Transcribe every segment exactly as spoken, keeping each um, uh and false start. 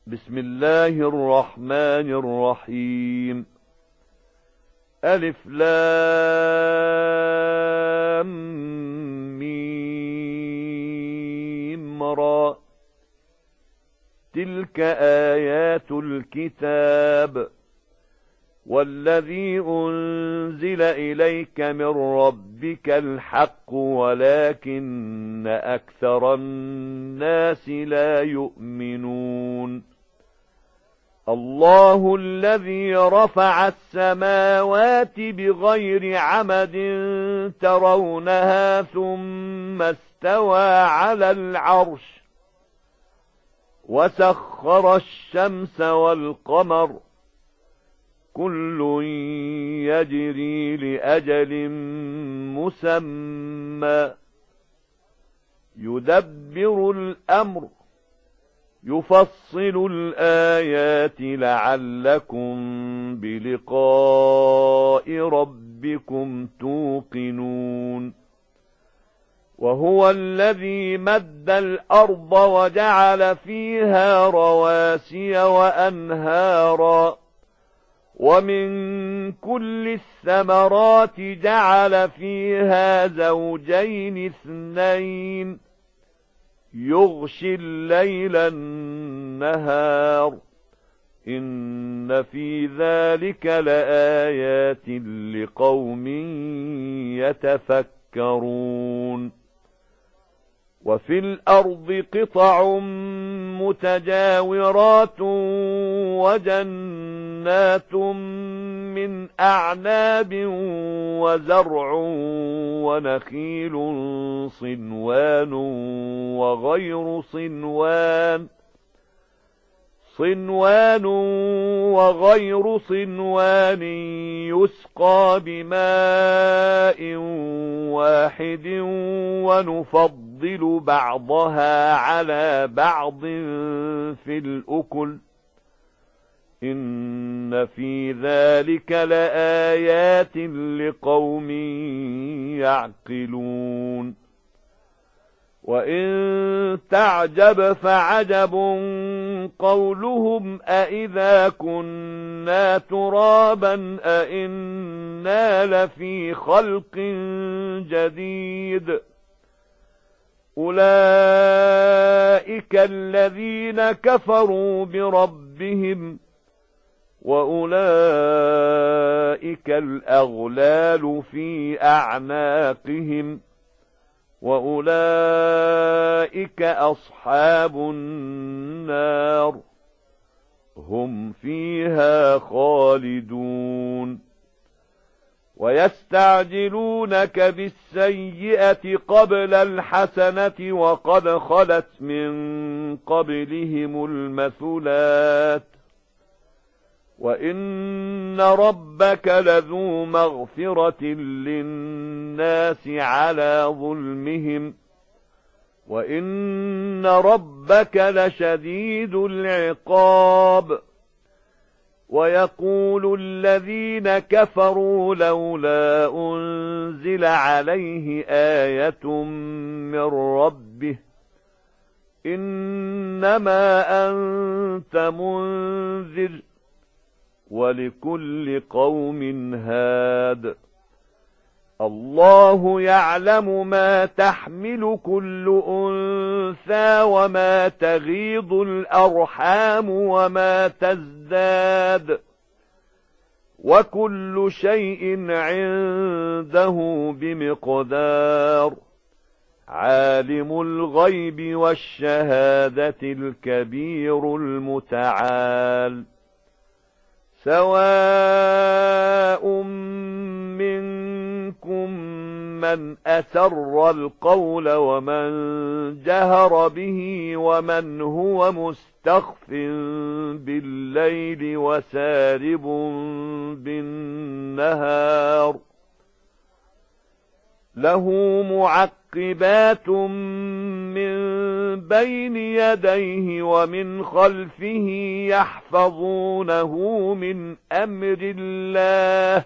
بسم الله الرحمن الرحيم. ألف لام ميم را. تلك آيات الكتاب والذي أنزل إليك من ربك الحق ولكن أكثر الناس لا يؤمنون. الله الذي رفع السماوات بغير عمد ترونها ثم استوى على العرش وسخر الشمس والقمر كل يجري لأجل مسمى يدبر الأمر يفصل الآيات لعلكم بلقاء ربكم توقنون. وهو الذي مد الأرض وجعل فيها رواسي وأنهارا ومن كل الثمرات جعل فيها زوجين اثنين يغشي الليل النهار إن في ذلك لآيات لقوم يتفكرون. وفي الأرض قطع متجاورات وجنات من أعناب وزرع ونخيل صنوان وغير صنوان صنوان وغير صنوان يسقى بماء واحد ونفضل بعضها على بعض في الأكل إن في ذلك لآيات لقوم يعقلون. وإن تعجب فعجب قولهم أإذا كنا ترابا أإنا لفي خلق جديد أولئك الذين كفروا بربهم وأولئك الأغلال في أعناقهم وأولئك أصحاب النار هم فيها خالدون. ويستعجلونك بالسيئة قبل الحسنة وقد خلت من قبلهم المثلات وإن ربك لذو مغفرة للناس على ظلمهم وإن ربك لشديد العقاب. ويقول الذين كفروا لولا أنزل عليه آية من ربه إنما أنت منذر ولكل قوم هاد الله يعلم ما تحمل كل أنثى وما تغيض الأرحام وما تزداد وكل شيء عنده بمقدار. عالم الغيب والشهادة الكبير المتعال. سواء منكم من أسر القول ومن جهر به ومن هو مستخف بالليل وسارب بالنهار له معقبات من بين يديه ومن خلفه يحفظونه من أمر الله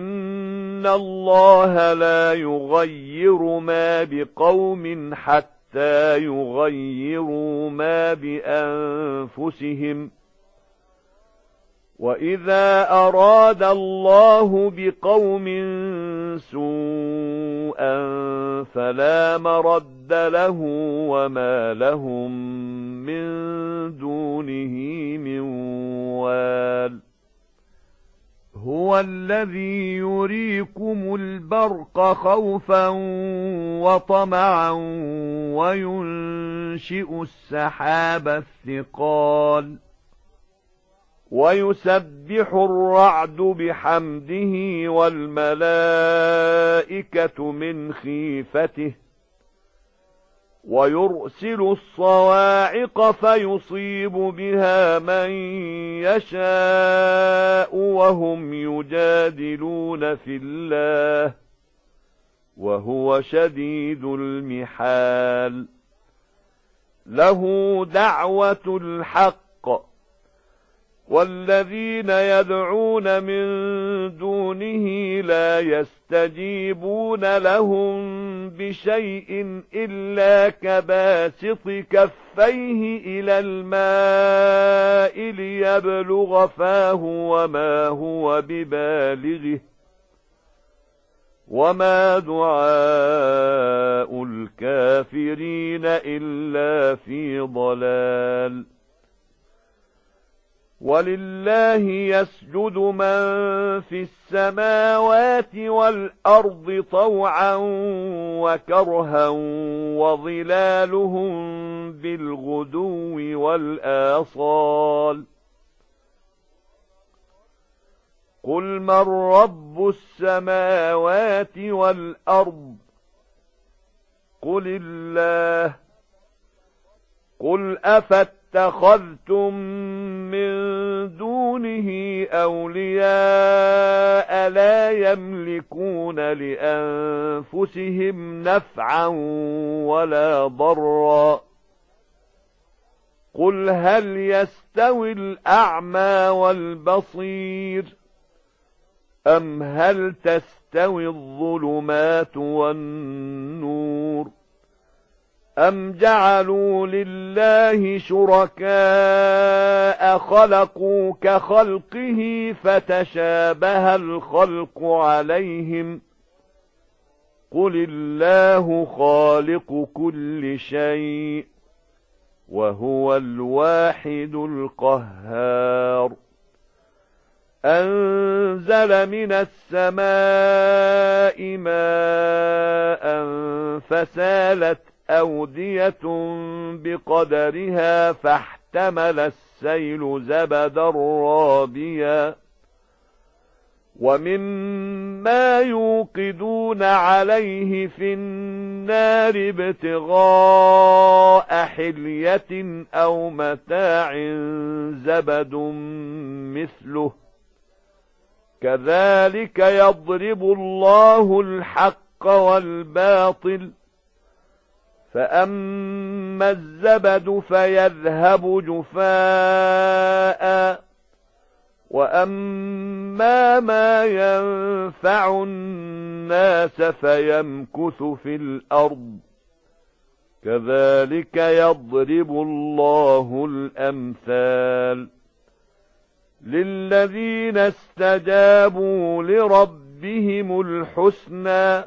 إن الله لا يغير ما بقوم حتى حتى يغيروا ما بأنفسهم وإذا أراد الله بقوم سوءا فلا مرد له وما لهم من دونه من وال هو الذي يريكم البرق خوفا وطمعا وينشئ السحاب الثقال ويسبح الرعد بحمده والملائكة من خيفته ويرسل الصواعق فيصيب بها من يشاء وهم يجادلون في الله وهو شديد المحال له دعوة الحق والذين يدعون من دونه لا يستجيبون لهم بشيء إلا كباسط كفيه إلى الماء ليبلغ فاه وما هو ببالغه وما دعاء الكافرين إلا في ضلال ولله يسجد من في السماوات والأرض طوعا وكرها وظلالهم بالغدو والآصال قل من رب السماوات والأرض قل الله قل أفاتخذتم من دونه أولياء لا يملكون لأنفسهم نفعا ولا ضرا قل هل يستوي الأعمى والبصير أم هل تستوي الظلمات والنور أم جعلوا لله شركاء خلقوا كخلقه فتشابه الخلق عليهم قل الله خالق كل شيء وهو الواحد القهار أنزل من السماء ماء فسالت أودية بقدرها فاحتمل السيل زبدا رابيا ومما يوقدون عليه في النار ابتغاء حلية أو متاع زبد مثله كذلك يضرب الله الحق والباطل فأما الزبد فيذهب جفاء وأما ما ينفع الناس فيمكث في الأرض كذلك يضرب الله الأمثال للذين استجابوا لربهم الحسنى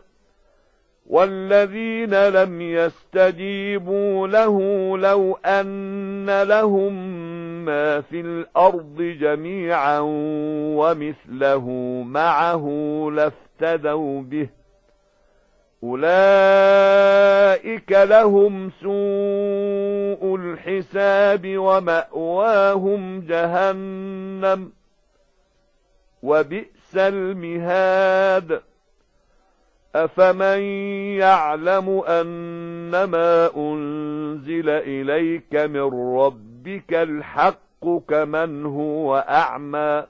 والذين لم يستجيبوا له لو أن لهم ما في الأرض جميعا ومثله معه لافتدوا به أولئك لهم سوء الحساب ومأواهم جهنم وبئس المهاد أفمن يعلم أنما أنزل إليك من ربك الحق كمن هو أعمى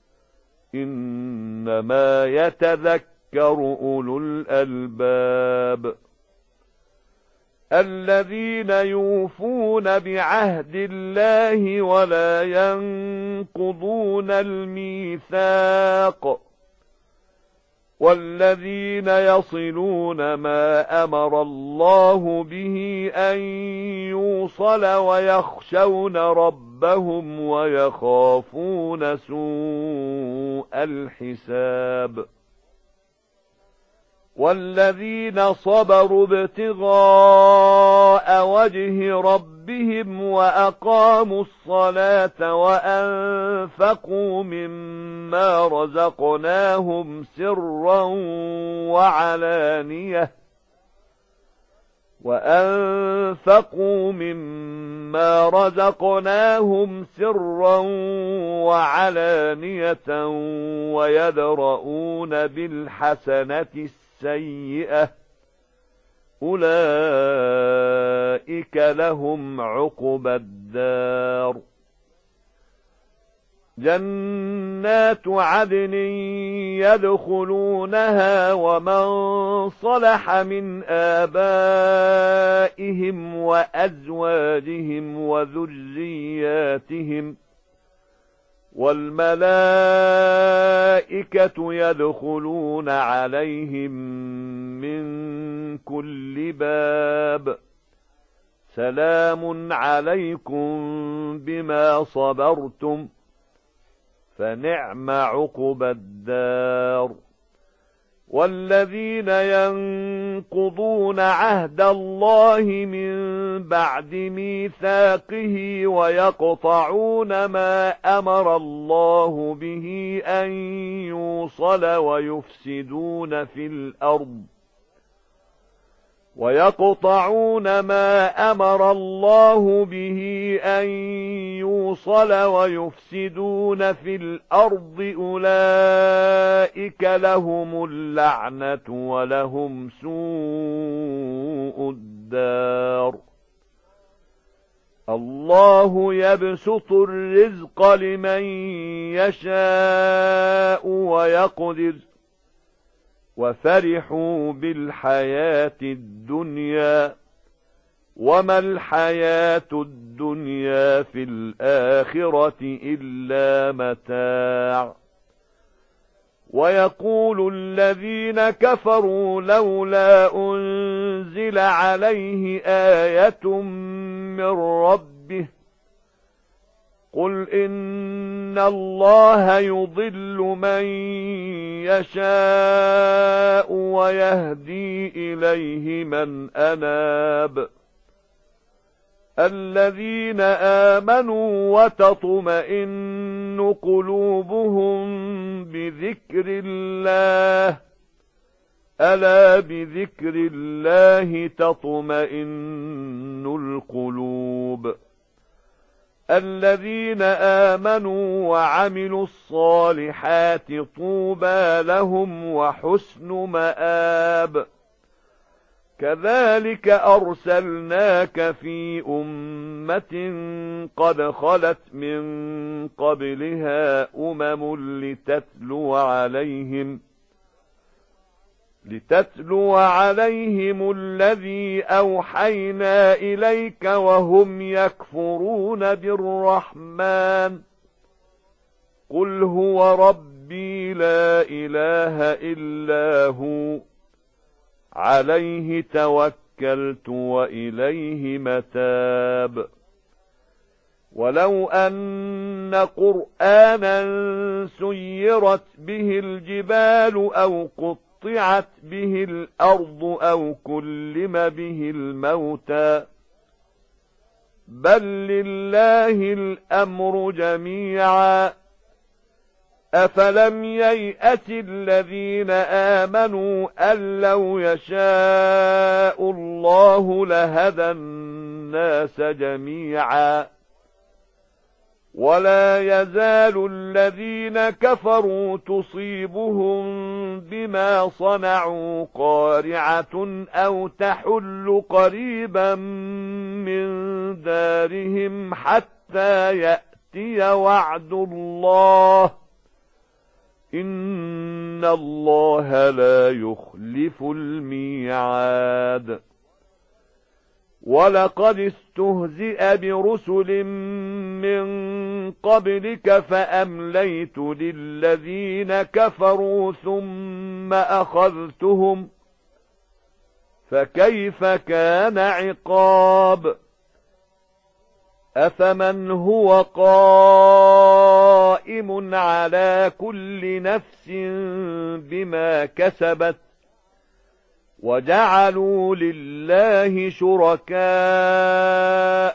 إنما يتذكر أولو الألباب الذين يوفون بعهد الله ولا ينقضون الميثاق والذين يصلون ما أمر الله به أن يوصل ويخشون ربهم ويخافون سوء الحساب والذين صبروا ابتغاء وجه ربهم وأقاموا الصلاة وأنفقوا مما رزقناهم سرا وعلانية وأنفقوا مما رزقناهم سرا وعلانية ويدرؤون بالحسنة السيئة أولئك لهم عقبى الدار جنات عدن يدخلونها ومن صلح من آبائهم وأزواجهم وذرياتهم والملائكة يدخلون عليهم من كل باب سلام عليكم بما صبرتم فنعم عقبى الدار والذين ينقضون عهد الله من بعد ميثاقه ويقطعون ما أمر الله به أن يوصل ويفسدون في الأرض ويقطعون ما أمر الله به أن يوصل ويفسدون في الأرض أولئك لهم اللعنة ولهم سوء الدار الله يبسط الرزق لمن يشاء ويقدر وفرحوا بالحياة الدنيا وما الحياة الدنيا في الآخرة إلا متاع ويقول الذين كفروا لولا أنزل عليه آية من ربه قل إن الله يضل من يشاء ويهدي إليه من أناب الذين آمنوا وتطمئن قلوبهم بذكر الله ألا بذكر الله تطمئن القلوب الذين آمنوا وعملوا الصالحات طوبى لهم وحسن مآب كذلك أرسلناك في أمة قد خلت من قبلها أمم لتتلو عليهم لتتلو عليهم الذي أوحينا إليك وهم يكفرون بالرحمن قل هو ربي لا إله إلا هو عليه توكلت وإليه متاب ولو أن قرآنا سيرت به الجبال أو قطعت به الأرض أو كلم به الموتى بل لله الأمر جميعا أفلم ييأس الذين آمنوا أن لو يشاء الله لهدى الناس جميعا ولا يزال الذين كفروا تصيبهم بما صنعوا قارعة أو تحل قريبا من دارهم حتى يأتي وعد الله إن الله لا يخلف الميعاد وَلَقَدِ اسْتُهْزِئَ بِرُسُلٍ مِّن قَبْلِكَ فَأَمْلَيْتُ لِلَّذِينَ كَفَرُوا ثُمَّ أَخَذْتُهُمْ فَكَيْفَ كَانَ عِقَابِ أَفَمَنْ هُوَ قَائِمٌ عَلَى كُلِّ نَفْسٍ بِمَا كَسَبَتْ وَجَعَلُوا لِلَّهِ شُرَكَاءَ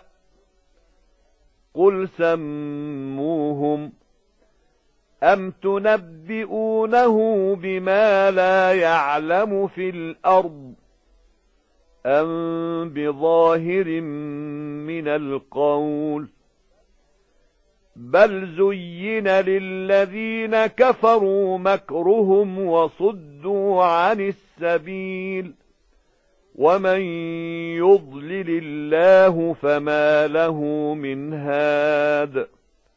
قُلْ سَمُّوهُمْ أَمْ تُنَبِّئُونَهُ بِمَا لَا يَعْلَمُ فِي الْأَرْضِ أَمْ بِظَاهِرٍ مِنَ الْقَوْلِ بَلْ زُيِّنَ لِلَّذِينَ كَفَرُوا مَكْرُهُمْ وَصُدُّوا عَنِ السَّبِيلِ وَمَن يُضْلِلِ اللَّهُ فَمَا لَهُ مِنْ هَادٍ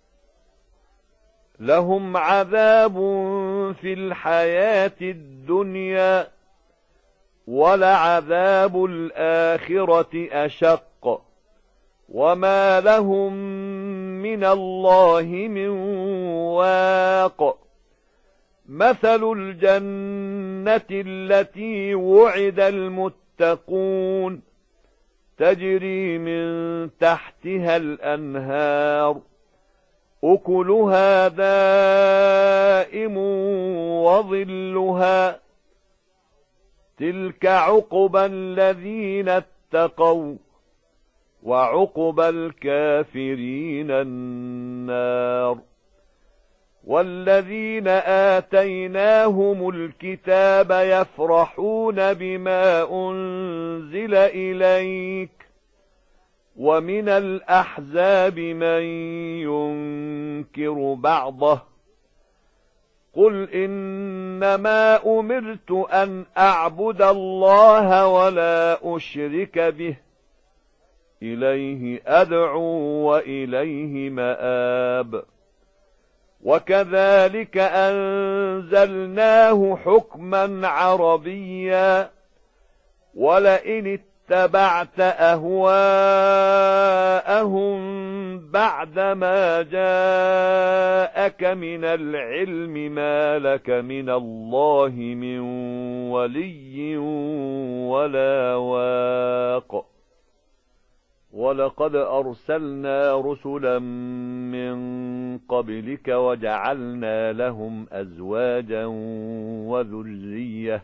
لَهُمْ عَذَابٌ فِي الْحَيَاةِ الدُّنْيَا وَلَعَذَابُ الْآخِرَةِ أَشَقُّ وَمَا لَهُم مِّنَ اللَّهِ مِن وَاقٍ مَثَلُ الْجَنَّةِ الَّتِي وُعِدَ الْمُتَّقُونَ تَجْرِي مِن تَحْتِهَا الْأَنْهَارُ أُكُلُهَا دَائِمٌ وَظِلُّهَا تِلْكَ عُقْبَى الَّذِينَ اتَّقَوْا وَعُقْبَى الْكَافِرِينَ النَّارُ وَالَّذِينَ آتَيْنَاهُمُ الْكِتَابَ يَفْرَحُونَ بِمَا أُنْزِلَ إِلَيْكَ وَمِنَ الْأَحْزَابِ مَن يُنكِرُ بَعْضَهُ قُلْ إِنَّمَا أُمِرْتُ أَنْ أَعْبُدَ اللَّهَ وَلَا أُشْرِكَ بِهِ إِلَيْهِ أَدْعُو وَإِلَيْهِ مَآبِ وَكَذَلِكَ أَنزَلْنَاهُ حُكْمًا عَرَبِيًّا وَلَئِنِ اتَّبَعْتَ أَهْوَاءَهُمْ بَعْدَمَا جَاءَكَ مِنَ الْعِلْمِ مَا لَكَ مِنَ اللَّهِ مِنْ وَلِيٍّ وَلَا وَاقٍ وَلَقَدْ أَرْسَلْنَا رُسُلًا مِّن قَبْلِكَ وَجَعَلْنَا لَهُمْ أَزْوَاجًا وَذُرِّيَّةً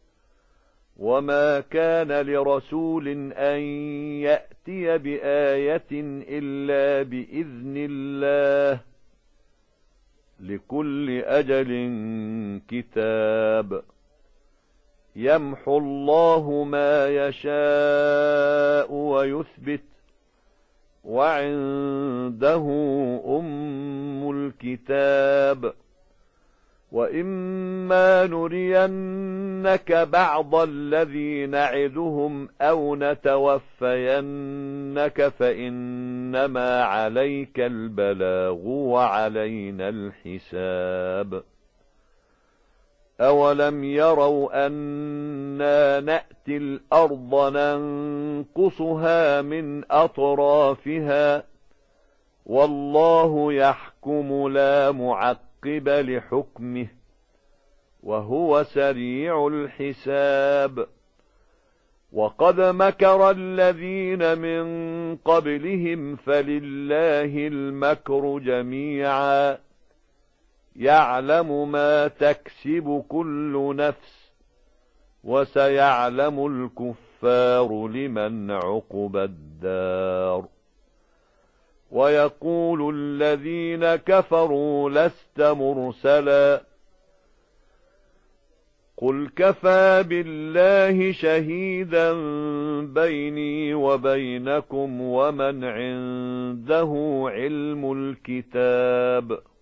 وَمَا كَانَ لِرَسُولٍ أَن يَأْتِيَ بِآيَةٍ إِلَّا بِإِذْنِ اللَّهِ لِكُلِّ أَجَلٍ كِتَابٌ يَمْحُو اللَّهُ مَا يَشَاءُ وَيُثْبِتُ وَعِندَهُ أُمُّ الْكِتَابِ وَإِمَّا نُرِيَنَّكَ بَعْضَ الَّذِي نَعِدُهُمْ أَوْ نَتَوَفَّيَنَّكَ فَإِنَّمَا عَلَيْكَ الْبَلَاغُ وَعَلَيْنَا الْحِسَابُ أَوَلَمْ يَرَوْا أَنَّا نَأْتِي الْأَرْضَ نَنقُصُهَا مِنْ أَطْرَافِهَا وَاللَّهُ يَحْكُمُ لَا مُعَقِّبَ لِحُكْمِهِ وَهُوَ سَرِيعُ الْحِسَابِ وَقَدْ مَكَرَ الَّذِينَ مِنْ قَبْلِهِمْ فَلِلَّهِ الْمَكْرُ جَمِيعًا يَعْلَمُ مَا تَكْسِبُ كُلُّ نَفْسٍ وَسَيَعْلَمُ الْكُفَّارُ لِمَنْ عُقْبَى الدَّارِ وَيَقُولُ الَّذِينَ كَفَرُوا لَسْتَ مُرْسَلًا قُلْ كَفَى بِاللَّهِ شَهِيدًا بَيْنِي وَبَيْنَكُمْ وَمَنْ عِندَهُ عِلْمُ الْكِتَابِ